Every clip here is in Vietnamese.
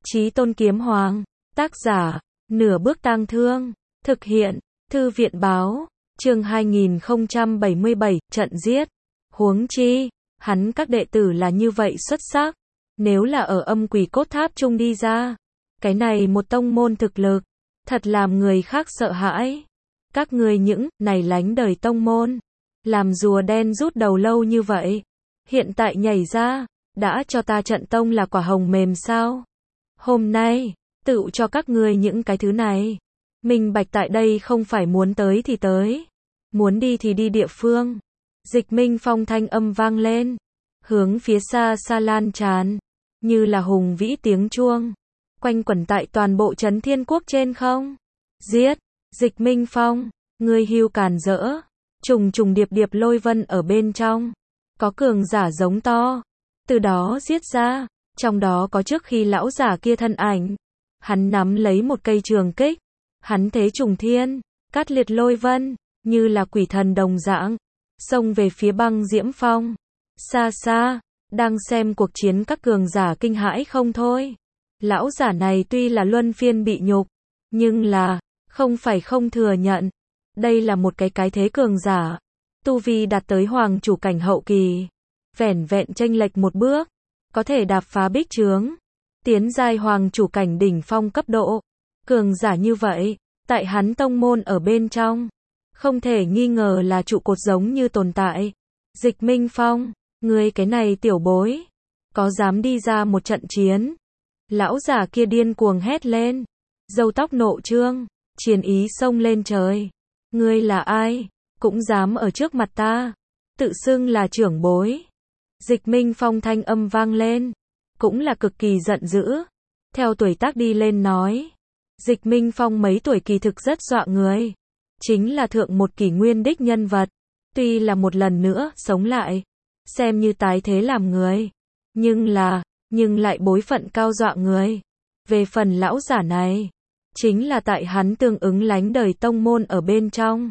Chí Tôn Kiếm Hoàng, tác giả, Nửa Bước Tang Thương, thực hiện, Thư viện báo, chương 2077, trận giết. Huống chi, hắn các đệ tử là như vậy xuất sắc, nếu là ở Âm Quỷ Cốt Tháp chung đi ra, cái này một tông môn thực lực, thật làm người khác sợ hãi. Các ngươi những này lánh đời tông môn, làm rùa đen rút đầu lâu như vậy, hiện tại nhảy ra, đã cho ta trận tông là quả hồng mềm sao? Hôm nay, tự cho các ngươi những cái thứ này. Minh bạch tại đây không phải muốn tới thì tới, muốn đi thì đi địa phương. Dịch Minh Phong thanh âm vang lên, hướng phía xa xa lan tràn, như là hùng vĩ tiếng chuông, quanh quẩn tại toàn bộ Trấn Thiên Quốc trên không. Giết, Dịch Minh Phong, ngươi hưu càn rỡ, trùng trùng điệp điệp lôi vân ở bên trong, có cường giả giống to, từ đó giết ra, trong đó có trước khi lão giả kia thân ảnh, hắn nắm lấy một cây trường kích, hắn thế trùng thiên, cắt liệt lôi vân, như là quỷ thần đồng dạng, xông về phía Băng Diễm Phong. Xa xa, đang xem cuộc chiến các cường giả kinh hãi không thôi. Lão giả này tuy là luân phiên bị nhục, nhưng là, không phải không thừa nhận. Đây là một cái thế cường giả. Tu vi đạt tới hoàng chủ cảnh hậu kỳ. Vẻn vẹn chênh lệch một bước, có thể đạp phá bích chướng. Tiến giai hoàng chủ cảnh đỉnh phong cấp độ. Cường giả như vậy, tại hắn tông môn ở bên trong, không thể nghi ngờ là trụ cột giống như tồn tại. Dịch Minh Phong, ngươi cái này tiểu bối, có dám đi ra một trận chiến? Lão giả kia điên cuồng hét lên, râu tóc nộ trương, chiến ý xông lên trời. Ngươi là ai, cũng dám ở trước mặt ta, tự xưng là trưởng bối. Dịch Minh Phong thanh âm vang lên, cũng là cực kỳ giận dữ. Theo tuổi tác đi lên nói, Dịch Minh Phong mấy tuổi kỳ thực rất dọa người. Chính là thượng một kỷ nguyên đích nhân vật, tuy là một lần nữa sống lại, xem như tái thế làm người, nhưng lại bối phận cao dọa người. Về phần lão giả này, chính là tại hắn tương ứng lánh đời tông môn ở bên trong,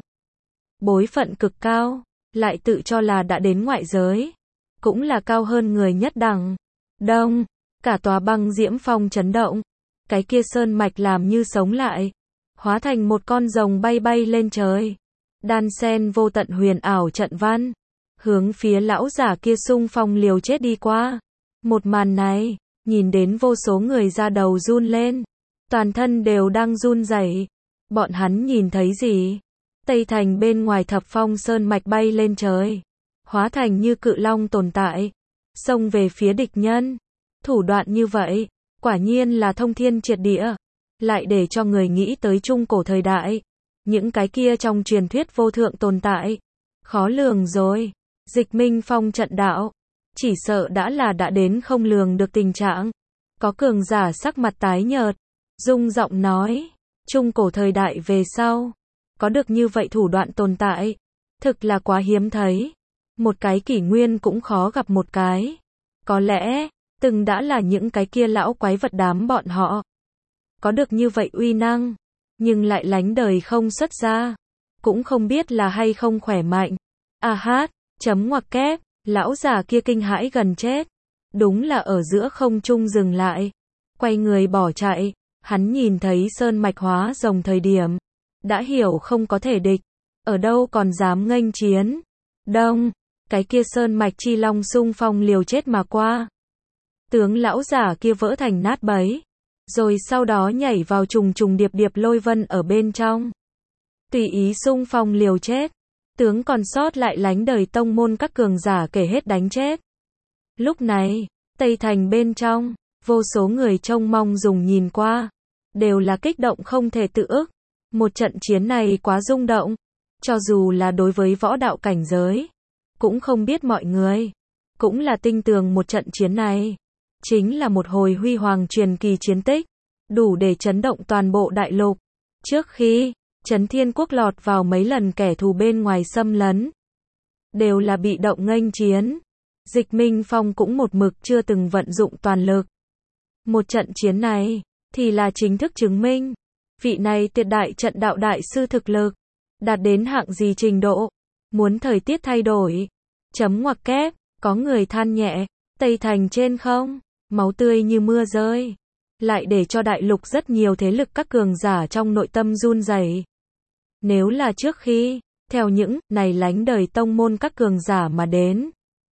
bối phận cực cao, lại tự cho là đã đến ngoại giới, cũng là cao hơn người nhất đẳng. Đông, cả tòa Băng Diễm Phong chấn động, cái kia sơn mạch làm như sống lại, hóa thành một con rồng bay bay lên trời, đan sen vô tận huyền ảo trận văn, hướng phía lão giả kia xung phong liều chết đi qua. Một màn này, nhìn đến vô số người da đầu run lên, toàn thân đều đang run rẩy. Bọn hắn nhìn thấy gì? Tây thành bên ngoài Thập Phong sơn mạch bay lên trời, hóa thành như cự long tồn tại, xông về phía địch nhân. Thủ đoạn như vậy, quả nhiên là thông thiên triệt địa, lại để cho người nghĩ tới trung cổ thời đại, những cái kia trong truyền thuyết vô thượng tồn tại, khó lường rồi. Dịch Minh Phong trận đạo, chỉ sợ đã đến không lường được tình trạng. Có cường giả sắc mặt tái nhợt, rung giọng nói, trung cổ thời đại về sau, có được như vậy thủ đoạn tồn tại, thực là quá hiếm thấy. Một cái kỷ nguyên cũng khó gặp một cái. Có lẽ, từng đã là những cái kia lão quái vật đám bọn họ. Có được như vậy uy năng, nhưng lại lánh đời không xuất ra. Cũng không biết là hay không khỏe mạnh. A hát, chấm ngoặc kép, lão già kia kinh hãi gần chết. Đúng là ở giữa không trung dừng lại. Quay người bỏ chạy, hắn nhìn thấy sơn mạch hóa rồng thời điểm. Đã hiểu không có thể địch, ở đâu còn dám nghênh chiến. Đông, cái kia sơn mạch chi long xung phong liều chết mà qua. Tướng lão giả kia vỡ thành nát bấy, rồi sau đó nhảy vào trùng trùng điệp điệp lôi vân ở bên trong. Tùy ý xung phong liều chết, tướng còn sót lại lánh đời tông môn các cường giả kể hết đánh chết. Lúc này, Tây thành bên trong, vô số người trông mong dùng nhìn qua, đều là kích động không thể tự ức. Một trận chiến này quá rung động, cho dù là đối với võ đạo cảnh giới, cũng không biết mọi người, cũng là tin tưởng một trận chiến này, chính là một hồi huy hoàng truyền kỳ chiến tích, đủ để chấn động toàn bộ đại lục. Trước khi, Trấn Thiên Quốc lọt vào mấy lần kẻ thù bên ngoài xâm lấn, đều là bị động nghênh chiến. Dịch Minh Phong cũng một mực chưa từng vận dụng toàn lực. Một trận chiến này, thì là chính thức chứng minh, vị này tuyệt đại trận đạo đại sư thực lực, đạt đến hạng gì trình độ. Muốn thời tiết thay đổi, chấm ngoặc kép, có người than nhẹ, Tây thành trên không, máu tươi như mưa rơi. lại để cho đại lục rất nhiều thế lực các cường giả trong nội tâm run rẩy. Nếu là trước khi, theo những này lánh đời tông môn các cường giả mà đến,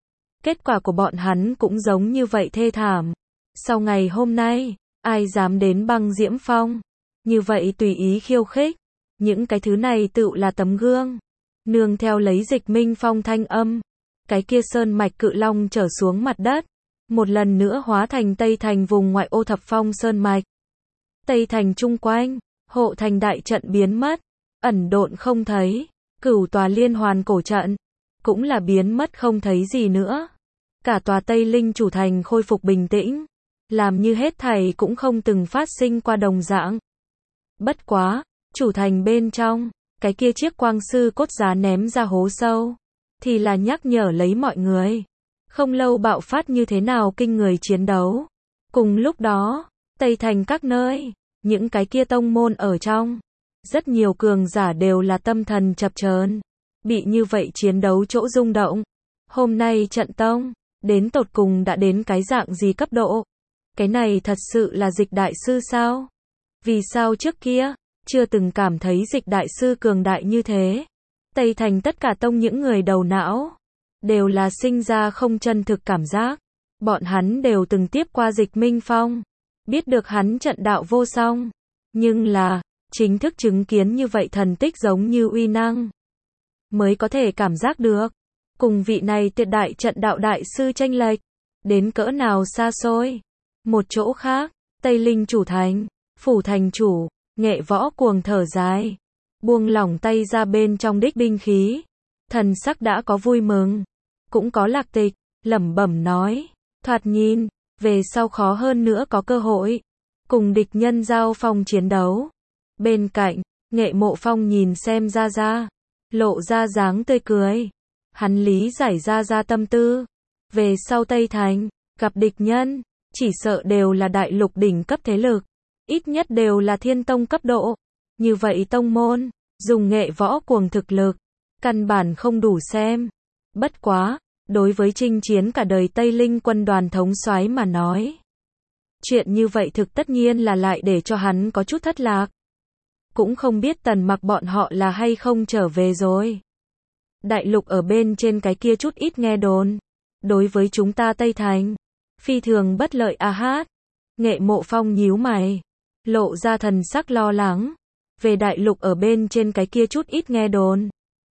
kết quả của bọn hắn cũng giống như vậy thê thảm. Sau ngày hôm nay, ai dám đến Băng Diễm Phong, như vậy tùy ý khiêu khích, những cái thứ này tựu là tấm gương. Nương theo lấy Dịch Minh Phong thanh âm, cái kia sơn mạch cự long trở xuống mặt đất, một lần nữa hóa thành Tây Thành vùng ngoại ô Thập Phong sơn mạch. Tây Thành chung quanh, hộ thành đại trận biến mất, ẩn độn không thấy, cửu tòa liên hoàn cổ trận cũng là biến mất không thấy gì nữa. Cả tòa Tây Linh chủ thành khôi phục bình tĩnh, làm như hết thảy cũng không từng phát sinh qua đồng dạng. Bất quá, chủ thành bên trong, cái kia chiếc quang sư cốt giá ném ra hố sâu, thì là nhắc nhở lấy mọi người. Không lâu bạo phát như thế nào kinh người chiến đấu. Cùng lúc đó, Tây Thành các nơi, những cái kia tông môn ở trong, rất nhiều cường giả đều là tâm thần chập chờn, bị như vậy chiến đấu chỗ rung động. Hôm nay trận tông, đến tột cùng đã đến cái dạng gì cấp độ? Cái này thật sự là Dịch đại sư sao? Vì sao trước kia, chưa từng cảm thấy Dịch đại sư cường đại như thế? Tây Thành tất cả tông những người đầu não, đều là sinh ra không chân thực cảm giác. Bọn hắn đều từng tiếp qua Dịch Minh Phong, biết được hắn trận đạo vô song. Nhưng là, chính thức chứng kiến như vậy thần tích giống như uy năng, mới có thể cảm giác được. Cùng vị này tuyệt đại trận đạo đại sư tranh lệch, đến cỡ nào xa xôi. Một chỗ khác, Tây Linh chủ thành, phủ thành chủ, Nghệ Võ Cuồng thở dài, buông lỏng tay ra bên trong đích binh khí. Thần sắc đã có vui mừng, cũng có lạc tịch, lẩm bẩm nói, thoạt nhìn, về sau khó hơn nữa có cơ hội, cùng địch nhân giao phong chiến đấu. Bên cạnh, Nghệ Mộ Phong nhìn xem Gia Gia, lộ ra dáng tươi cười. Hắn lý giải Gia tâm tư. Về sau Tây Thành, gặp địch nhân, chỉ sợ đều là đại lục đỉnh cấp thế lực, ít nhất đều là thiên tông cấp độ. Như vậy tông môn, dùng Nghệ Võ Cuồng thực lực, căn bản không đủ xem. Bất quá, đối với chinh chiến cả đời Tây Linh quân đoàn thống soái mà nói, chuyện như vậy thực tất nhiên là lại để cho hắn có chút thất lạc. Cũng không biết Tần Mặc bọn họ là hay không trở về rồi. Đại lục ở bên trên cái kia chút ít nghe đồn, đối với chúng ta Tây Thành, phi thường bất lợi a hát. Nghệ Mộ Phong nhíu mày, lộ ra thần sắc lo lắng. Về đại lục ở bên trên cái kia chút ít nghe đồn,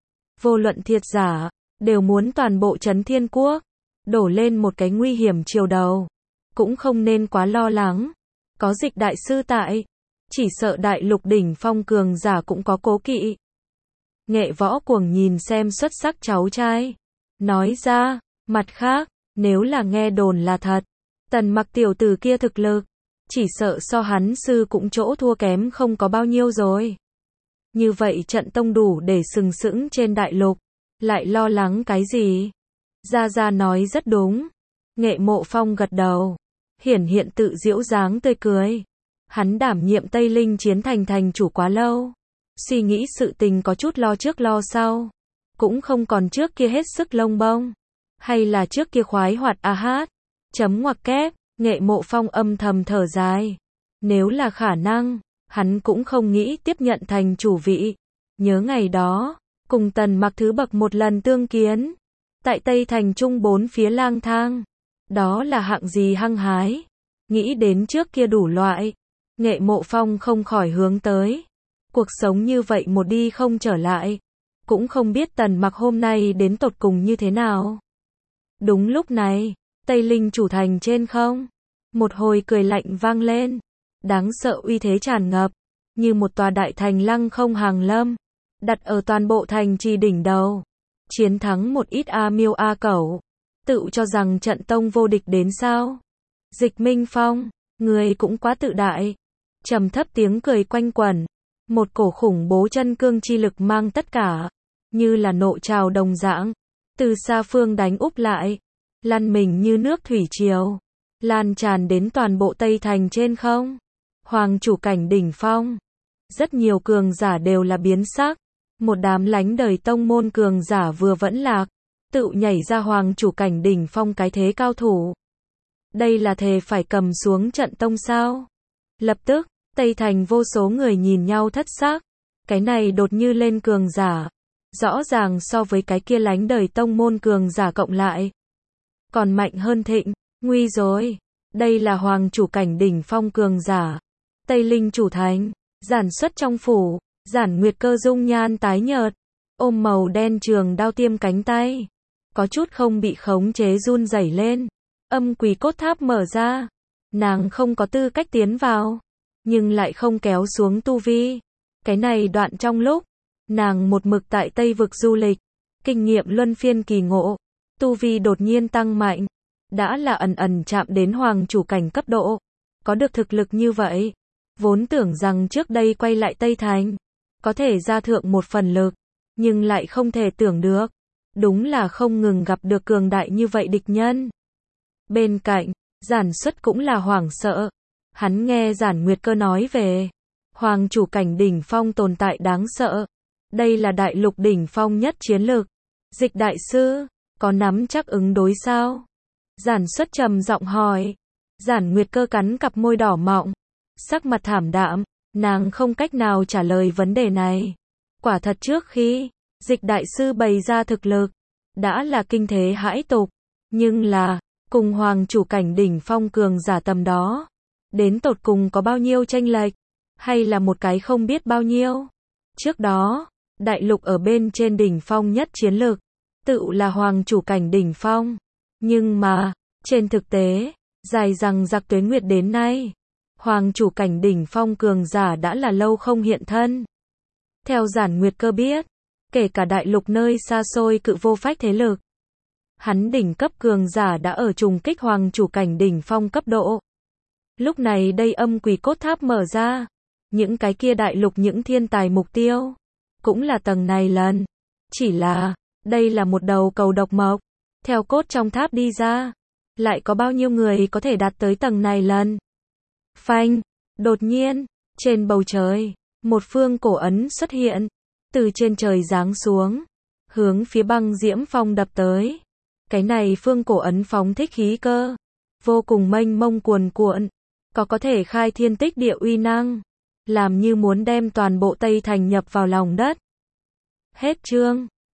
vô luận thiệt giả, đều muốn toàn bộ Trấn Thiên Quốc đổ lên một cái nguy hiểm chiều đầu. Cũng không nên quá lo lắng, có Dịch đại sư tại, chỉ sợ đại lục đỉnh phong cường giả cũng có cố kỵ. Nghệ Võ Cuồng nhìn xem xuất sắc cháu trai, nói ra, mặt khác, nếu là nghe đồn là thật, Tần Mặc tiểu tử kia thực lực, chỉ sợ so hắn sư cũng chỗ thua kém không có bao nhiêu rồi. Như vậy trận tông đủ để sừng sững trên đại lục, lại lo lắng cái gì? Gia Gia nói rất đúng. Nghệ Mộ Phong gật đầu, hiển hiện tự giễu dáng tươi cười. Hắn đảm nhiệm Tây Linh chiến thành thành chủ quá lâu, suy nghĩ sự tình có chút lo trước lo sau, cũng không còn trước kia hết sức lông bông, hay là trước kia khoái hoạt a hát. Chấm ngoặc kép, Nghệ Mộ Phong âm thầm thở dài. Nếu là khả năng, hắn cũng không nghĩ tiếp nhận thành chủ vị. Nhớ ngày đó, cùng Tần Mặc thứ bậc một lần tương kiến, tại Tây Thành Trung bốn phía lang thang, đó là hạng gì hăng hái. Nghĩ đến trước kia đủ loại, Nghệ Mộ Phong không khỏi hướng tới. Cuộc sống như vậy một đi không trở lại, cũng không biết Tần Mặc hôm nay đến tột cùng như thế nào. Đúng lúc này, Tây Linh chủ thành trên không, một hồi cười lạnh vang lên, đáng sợ uy thế tràn ngập, như một tòa đại thành lăng không hàng lâm, đặt ở toàn bộ thành trì đỉnh đầu. Chiến thắng một ít A Miêu A Cẩu, tự cho rằng trận tông vô địch đến sao? Dịch Minh Phong, người cũng quá tự đại. Trầm thấp tiếng cười quanh quẩn, một cổ khủng bố chân cương chi lực mang tất cả, như là nộ trào đồng dạng, từ xa phương đánh úp lại, lăn mình như nước thủy triều, lan tràn đến toàn bộ Tây Thành trên không. Hoàng chủ cảnh đỉnh phong, rất nhiều cường giả đều là biến sắc, một đám lánh đời tông môn cường giả vừa vẫn lạc, tự nhảy ra hoàng chủ cảnh đỉnh phong cái thế cao thủ. Đây là thề phải cầm xuống trận tông sao? Lập tức, Tây Thành vô số người nhìn nhau thất sắc. Cái này đột như lên cường giả. Rõ ràng so với cái kia lánh đời tông môn cường giả cộng lại. Còn mạnh hơn thịnh, nguy rồi. Đây là hoàng chủ cảnh đỉnh phong cường giả. Tây Linh chủ thánh, giản xuất trong phủ, Giản Nguyệt Cơ dung nhan tái nhợt, ôm màu đen trường đao tiêm cánh tay. Có chút không bị khống chế run rẩy lên. Âm quỷ cốt tháp mở ra. Nàng không có tư cách tiến vào, nhưng lại không kéo xuống tu vi. Cái này đoạn trong lúc, nàng một mực tại Tây vực du lịch, kinh nghiệm luân phiên kỳ ngộ, tu vi đột nhiên tăng mạnh, đã là ẩn ẩn chạm đến hoàng chủ cảnh cấp độ. Có được thực lực như vậy, vốn tưởng rằng trước đây quay lại Tây Thành, có thể ra thượng một phần lực, nhưng lại không thể tưởng được. Đúng là không ngừng gặp được cường đại như vậy địch nhân. Bên cạnh, Giản Xuất cũng là hoảng sợ. Hắn nghe Giản Nguyệt Cơ nói về hoàng chủ cảnh đỉnh phong tồn tại đáng sợ. Đây là đại lục đỉnh phong nhất chiến lược. Dịch đại sư, có nắm chắc ứng đối sao? Giản Xuất trầm giọng hỏi. Giản Nguyệt Cơ cắn cặp môi đỏ mọng, sắc mặt thảm đạm, nàng không cách nào trả lời vấn đề này. Quả thật trước khi Dịch đại sư bày ra thực lực, đã là kinh thế hãi tục, nhưng là cùng hoàng chủ cảnh đỉnh phong cường giả tầm đó, đến tột cùng có bao nhiêu chênh lệch, hay là một cái không biết bao nhiêu. Trước đó, đại lục ở bên trên đỉnh phong nhất chiến lược, tự là hoàng chủ cảnh đỉnh phong, nhưng mà trên thực tế, dài rằng giặc tuế nguyệt đến nay, hoàng chủ cảnh đỉnh phong cường giả đã là lâu không hiện thân. Theo Giản Nguyệt Cơ biết, kể cả đại lục nơi xa xôi cự vô phách thế lực, hắn đỉnh cấp cường giả đã ở trùng kích hoàng chủ cảnh đỉnh phong cấp độ. Lúc này đây âm quỷ cốt tháp mở ra, những cái kia đại lục những thiên tài mục tiêu, cũng là tầng này lần. Chỉ là, đây là một đầu cầu độc mộc, theo cốt trong tháp đi ra, lại có bao nhiêu người có thể đạt tới tầng này lần. Phanh, đột nhiên, trên bầu trời, một phương cổ ấn xuất hiện, từ trên trời giáng xuống, hướng phía băng diễm phong đập tới. Cái này phương cổ ấn phóng thích khí cơ, vô cùng mênh mông cuồn cuộn, có thể khai thiên tích địa uy năng, làm như muốn đem toàn bộ Tây Thành nhập vào lòng đất. Hết chương.